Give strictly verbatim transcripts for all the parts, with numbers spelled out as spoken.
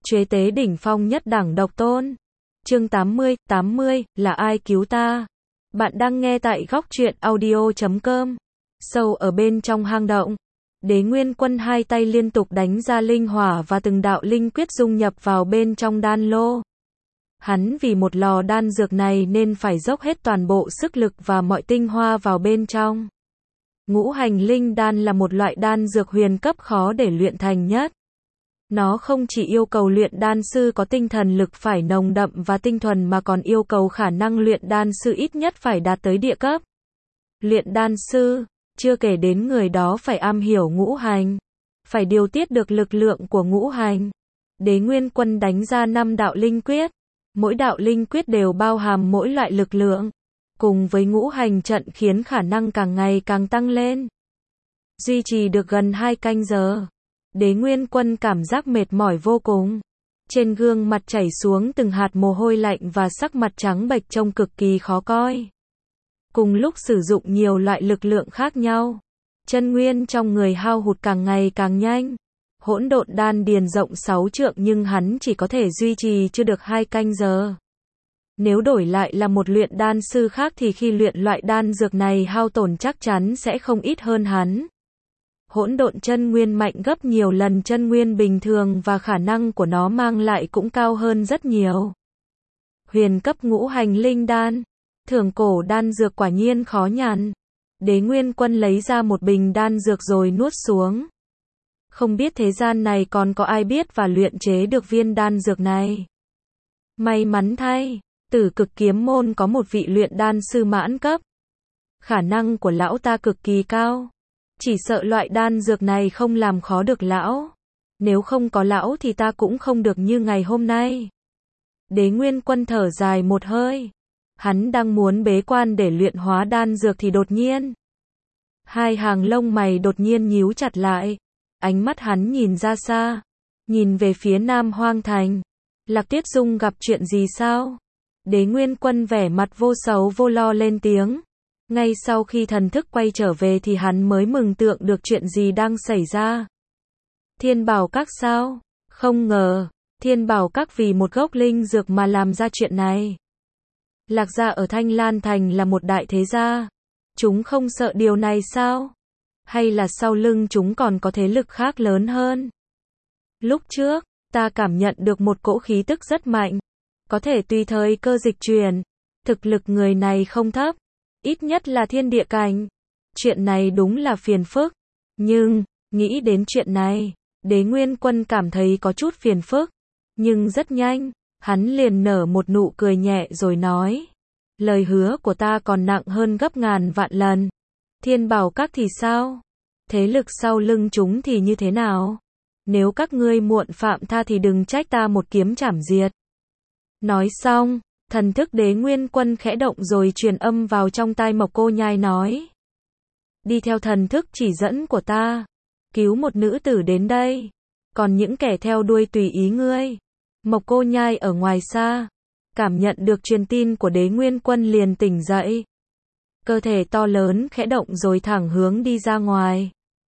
Chế tế đỉnh phong nhất đẳng độc tôn. Chương tám mươi, tám mươi, là ai cứu ta? Bạn đang nghe tại góc truyện audio chấm com. Sâu ở bên trong hang động, Đế Nguyên Quân hai tay liên tục đánh ra linh hỏa và từng đạo linh quyết dung nhập vào bên trong đan lô. Hắn vì một lò đan dược này nên phải dốc hết toàn bộ sức lực và mọi tinh hoa vào bên trong. Ngũ hành linh đan là một loại đan dược huyền cấp khó để luyện thành nhất. Nó không chỉ yêu cầu luyện đan sư có tinh thần lực phải nồng đậm và tinh thuần mà còn yêu cầu khả năng luyện đan sư ít nhất phải đạt tới địa cấp. Luyện đan sư, chưa kể đến người đó phải am hiểu ngũ hành, phải điều tiết được lực lượng của ngũ hành. Đế Nguyên Quân đánh ra năm đạo linh quyết, mỗi đạo linh quyết đều bao hàm mỗi loại lực lượng, cùng với ngũ hành trận khiến khả năng càng ngày càng tăng lên. Duy trì được gần hai canh giờ, Đế Nguyên Quân cảm giác mệt mỏi vô cùng. Trên gương mặt chảy xuống từng hạt mồ hôi lạnh và sắc mặt trắng bệch trông cực kỳ khó coi. Cùng lúc sử dụng nhiều loại lực lượng khác nhau, chân nguyên trong người hao hụt càng ngày càng nhanh. Hỗn độn đan điền rộng sáu trượng nhưng hắn chỉ có thể duy trì chưa được hai canh giờ. Nếu đổi lại là một luyện đan sư khác thì khi luyện loại đan dược này hao tổn chắc chắn sẽ không ít hơn hắn. Hỗn độn chân nguyên mạnh gấp nhiều lần chân nguyên bình thường và khả năng của nó mang lại cũng cao hơn rất nhiều. Huyền cấp ngũ hành linh đan, thượng cổ đan dược quả nhiên khó nhằn. Đế Nguyên Quân lấy ra một bình đan dược rồi nuốt xuống. Không biết thế gian này còn có ai biết và luyện chế được viên đan dược này. May mắn thay, Tử Cực Kiếm Môn có một vị luyện đan sư mãn cấp. Khả năng của lão ta cực kỳ cao. Chỉ sợ loại đan dược này không làm khó được lão. Nếu không có lão thì ta cũng không được như ngày hôm nay. Đế Nguyên Quân thở dài một hơi. Hắn đang muốn bế quan để luyện hóa đan dược thì đột nhiên. Hai hàng lông mày đột nhiên nhíu chặt lại. Ánh mắt hắn nhìn ra xa. Nhìn về phía Nam Hoang Thành. Lạc Tiết Dung gặp chuyện gì sao? Đế Nguyên Quân vẻ mặt vô sầu vô lo lên tiếng. Ngay sau khi thần thức quay trở về thì hắn mới mừng tượng được chuyện gì đang xảy ra. Thiên Bảo Các sao? Không ngờ, Thiên Bảo Các vì một gốc linh dược mà làm ra chuyện này. Lạc gia ở Thanh Lan Thành là một đại thế gia. Chúng không sợ điều này sao? Hay là sau lưng chúng còn có thế lực khác lớn hơn? Lúc trước, ta cảm nhận được một cỗ khí tức rất mạnh. Có thể tùy thời cơ dịch chuyển. Thực lực người này không thấp. Ít nhất là thiên địa cảnh. Chuyện này đúng là phiền phức. Nhưng, nghĩ đến chuyện này, Đế Nguyên Quân cảm thấy có chút phiền phức. Nhưng rất nhanh, hắn liền nở một nụ cười nhẹ rồi nói. Lời hứa của ta còn nặng hơn gấp ngàn vạn lần. Thiên Bảo Các thì sao? Thế lực sau lưng chúng thì như thế nào? Nếu các ngươi muộn phạm tha thì đừng trách ta một kiếm chảm diệt. Nói xong, thần thức Đế Nguyên Quân khẽ động rồi truyền âm vào trong tai Mộc Cô Nhai nói. Đi theo thần thức chỉ dẫn của ta. Cứu một nữ tử đến đây. Còn những kẻ theo đuôi tùy ý ngươi. Mộc Cô Nhai ở ngoài xa. Cảm nhận được truyền tin của Đế Nguyên Quân liền tỉnh dậy. Cơ thể to lớn khẽ động rồi thẳng hướng đi ra ngoài.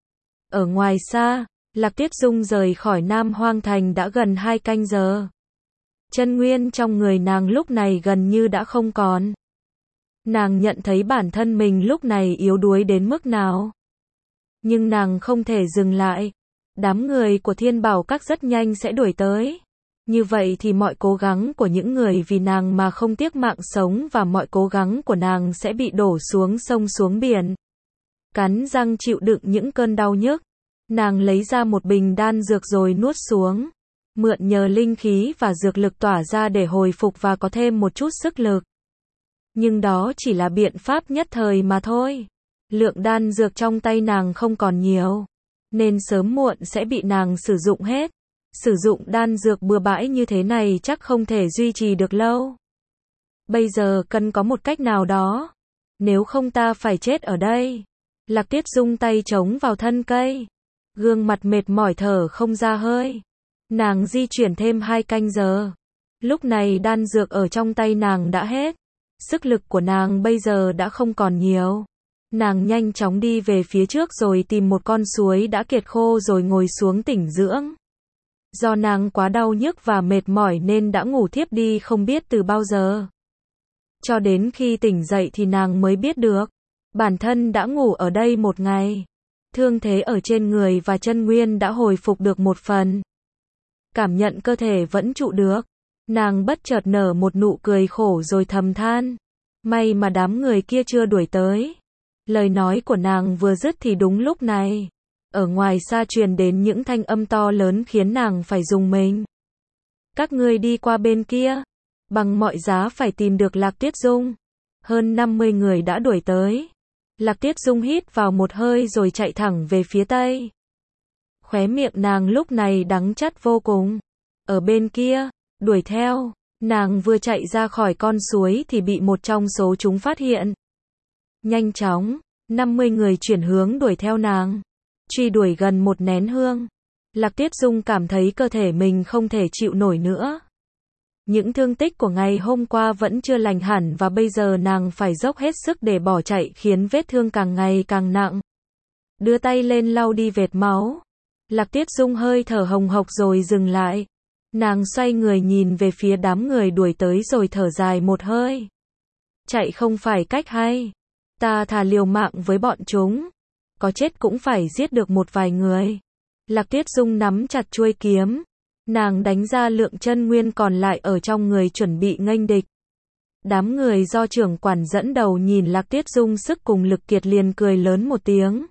Ở ngoài xa, Lạc Tiết Dung rời khỏi Nam Hoang Thành đã gần hai canh giờ. Chân nguyên trong người nàng lúc này gần như đã không còn. Nàng nhận thấy bản thân mình lúc này yếu đuối đến mức nào. Nhưng nàng không thể dừng lại. Đám người của Thiên Bảo Các rất nhanh sẽ đuổi tới. Như vậy thì mọi cố gắng của những người vì nàng mà không tiếc mạng sống và mọi cố gắng của nàng sẽ bị đổ xuống sông xuống biển. Cắn răng chịu đựng những cơn đau nhức. Nàng lấy ra một bình đan dược rồi nuốt xuống. Mượn nhờ linh khí và dược lực tỏa ra để hồi phục và có thêm một chút sức lực. Nhưng đó chỉ là biện pháp nhất thời mà thôi. Lượng đan dược trong tay nàng không còn nhiều. Nên sớm muộn sẽ bị nàng sử dụng hết. Sử dụng đan dược bừa bãi như thế này chắc không thể duy trì được lâu. Bây giờ cần có một cách nào đó. Nếu không ta phải chết ở đây. Lạc Tiết Dung tay chống vào thân cây. Gương mặt mệt mỏi thở không ra hơi. Nàng di chuyển thêm hai canh giờ. Lúc này đan dược ở trong tay nàng đã hết. Sức lực của nàng bây giờ đã không còn nhiều. Nàng nhanh chóng đi về phía trước rồi tìm một con suối đã kiệt khô rồi ngồi xuống tĩnh dưỡng. Do nàng quá đau nhức và mệt mỏi nên đã ngủ thiếp đi không biết từ bao giờ. Cho đến khi tỉnh dậy thì nàng mới biết được, bản thân đã ngủ ở đây một ngày. Thương thế ở trên người và chân nguyên đã hồi phục được một phần. Cảm nhận cơ thể vẫn trụ được. Nàng bất chợt nở một nụ cười khổ rồi thầm than. May mà đám người kia chưa đuổi tới. Lời nói của nàng vừa dứt thì đúng lúc này, ở ngoài xa truyền đến những thanh âm to lớn khiến nàng phải rùng mình. Các ngươi đi qua bên kia. Bằng mọi giá phải tìm được Lạc Tuyết Dung. Hơn năm mươi người đã đuổi tới. Lạc Tuyết Dung hít vào một hơi rồi chạy thẳng về phía tây. Khóe miệng nàng lúc này đắng chát vô cùng. Ở bên kia, đuổi theo, nàng vừa chạy ra khỏi con suối thì bị một trong số chúng phát hiện. Nhanh chóng, năm mươi người chuyển hướng đuổi theo nàng. Truy đuổi gần một nén hương. Lạc Tuyết Dung cảm thấy cơ thể mình không thể chịu nổi nữa. Những thương tích của ngày hôm qua vẫn chưa lành hẳn và bây giờ nàng phải dốc hết sức để bỏ chạy khiến vết thương càng ngày càng nặng. Đưa tay lên lau đi vệt máu. Lạc Tuyết Dung hơi thở hồng hộc rồi dừng lại. Nàng xoay người nhìn về phía đám người đuổi tới rồi thở dài một hơi. Chạy không phải cách hay. Ta thà liều mạng với bọn chúng. Có chết cũng phải giết được một vài người. Lạc Tuyết Dung nắm chặt chuôi kiếm. Nàng đánh ra lượng chân nguyên còn lại ở trong người chuẩn bị nghênh địch. Đám người do trưởng quản dẫn đầu nhìn Lạc Tuyết Dung sức cùng lực kiệt liền cười lớn một tiếng.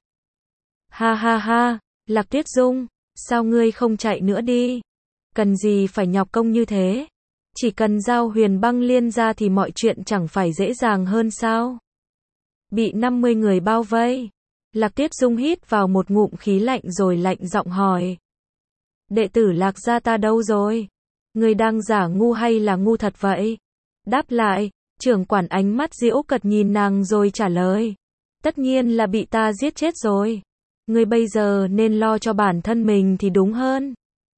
Ha ha ha, Lạc Tuyết Dung, sao ngươi không chạy nữa đi? Cần gì phải nhọc công như thế? Chỉ cần giao Huyền Băng Liên ra thì mọi chuyện chẳng phải dễ dàng hơn sao? Bị năm mươi người bao vây. Lạc Tuyết Dung hít vào một ngụm khí lạnh rồi lạnh giọng hỏi. Đệ tử Lạc gia ta đâu rồi? Người đang giả ngu hay là ngu thật vậy? Đáp lại, trưởng quản ánh mắt giễu cợt nhìn nàng rồi trả lời. Tất nhiên là bị ta giết chết rồi. Ngươi bây giờ nên lo cho bản thân mình thì đúng hơn.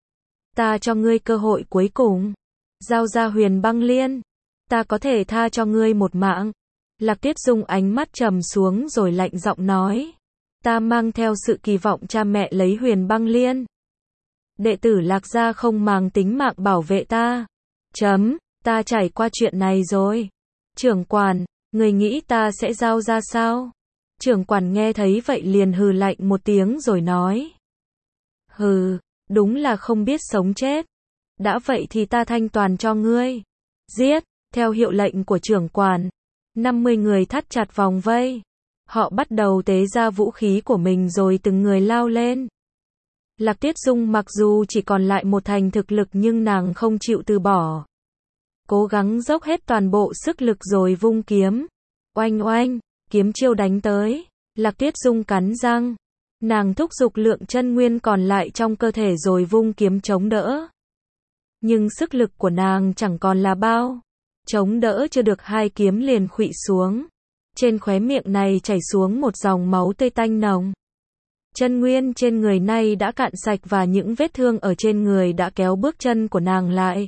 Ta cho ngươi cơ hội cuối cùng. Giao ra Huyền Băng Liên. Ta có thể tha cho ngươi một mạng. Lạc Tuyết Dung ánh mắt trầm xuống rồi lạnh giọng nói. Ta mang theo sự kỳ vọng cha mẹ lấy Huyền Băng Liên. Đệ tử Lạc gia không màng tính mạng bảo vệ ta. Chấm, ta trải qua chuyện này rồi. Trưởng quản, người nghĩ ta sẽ giao ra sao? Trưởng quản nghe thấy vậy liền hừ lạnh một tiếng rồi nói. Hừ, đúng là không biết sống chết. Đã vậy thì ta thanh toàn cho ngươi. Giết, theo hiệu lệnh của trưởng quản. năm mươi người thắt chặt vòng vây. Họ bắt đầu tế ra vũ khí của mình rồi từng người lao lên. Lạc Tuyết Dung mặc dù chỉ còn lại một thành thực lực nhưng nàng không chịu từ bỏ. Cố gắng dốc hết toàn bộ sức lực rồi vung kiếm. Oanh oanh, kiếm chiêu đánh tới. Lạc Tuyết Dung cắn răng. Nàng thúc giục lượng chân nguyên còn lại trong cơ thể rồi vung kiếm chống đỡ. Nhưng sức lực của nàng chẳng còn là bao. Chống đỡ chưa được hai kiếm liền khuỵu xuống. Trên khóe miệng này chảy xuống một dòng máu tươi tanh nồng. Chân nguyên trên người này đã cạn sạch và những vết thương ở trên người đã kéo bước chân của nàng lại.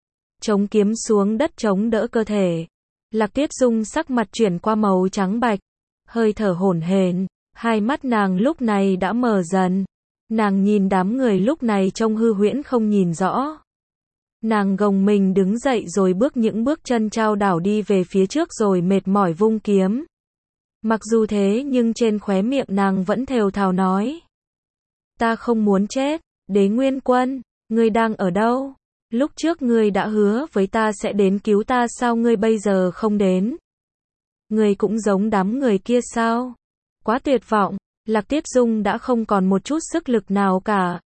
Chống kiếm xuống đất chống đỡ cơ thể. Lạc Tuyết Dung sắc mặt chuyển qua màu trắng bạch. Hơi thở hổn hển. Hai mắt nàng lúc này đã mờ dần. Nàng nhìn đám người lúc này trông hư huyễn không nhìn rõ. Nàng gồng mình đứng dậy rồi bước những bước chân chao đảo đi về phía trước rồi mệt mỏi vung kiếm. Mặc dù thế nhưng trên khóe miệng nàng vẫn thều thào nói. Ta không muốn chết, Đế Nguyên Quân, ngươi đang ở đâu? Lúc trước ngươi đã hứa với ta sẽ đến cứu ta sao ngươi bây giờ không đến? Ngươi cũng giống đám người kia sao? Quá tuyệt vọng, Lạc Tuyết Dung đã không còn một chút sức lực nào cả.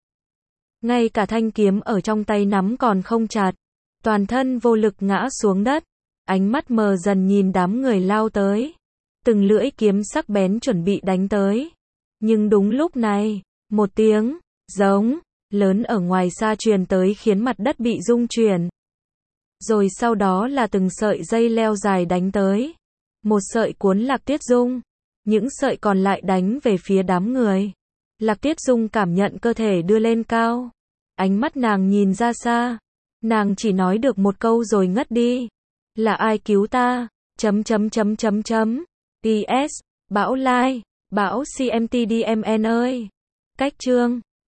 Ngay cả thanh kiếm ở trong tay nắm còn không chặt. Toàn thân vô lực ngã xuống đất. Ánh mắt mờ dần nhìn đám người lao tới. Từng lưỡi kiếm sắc bén chuẩn bị đánh tới. Nhưng đúng lúc này, một tiếng giống lớn ở ngoài xa truyền tới khiến mặt đất bị rung chuyển. Rồi sau đó là từng sợi dây leo dài đánh tới. Một sợi cuốn Lạc Tuyết Dung. Những sợi còn lại đánh về phía đám người. Lạc Tuyết Dung cảm nhận cơ thể đưa lên cao. Ánh mắt nàng nhìn ra xa. Nàng chỉ nói được một câu rồi ngất đi. Là ai cứu ta? Chấm chấm chấm chấm chấm. pê ét. Bão Lai. Bão xê em tê đê em en ơi. Cách chương.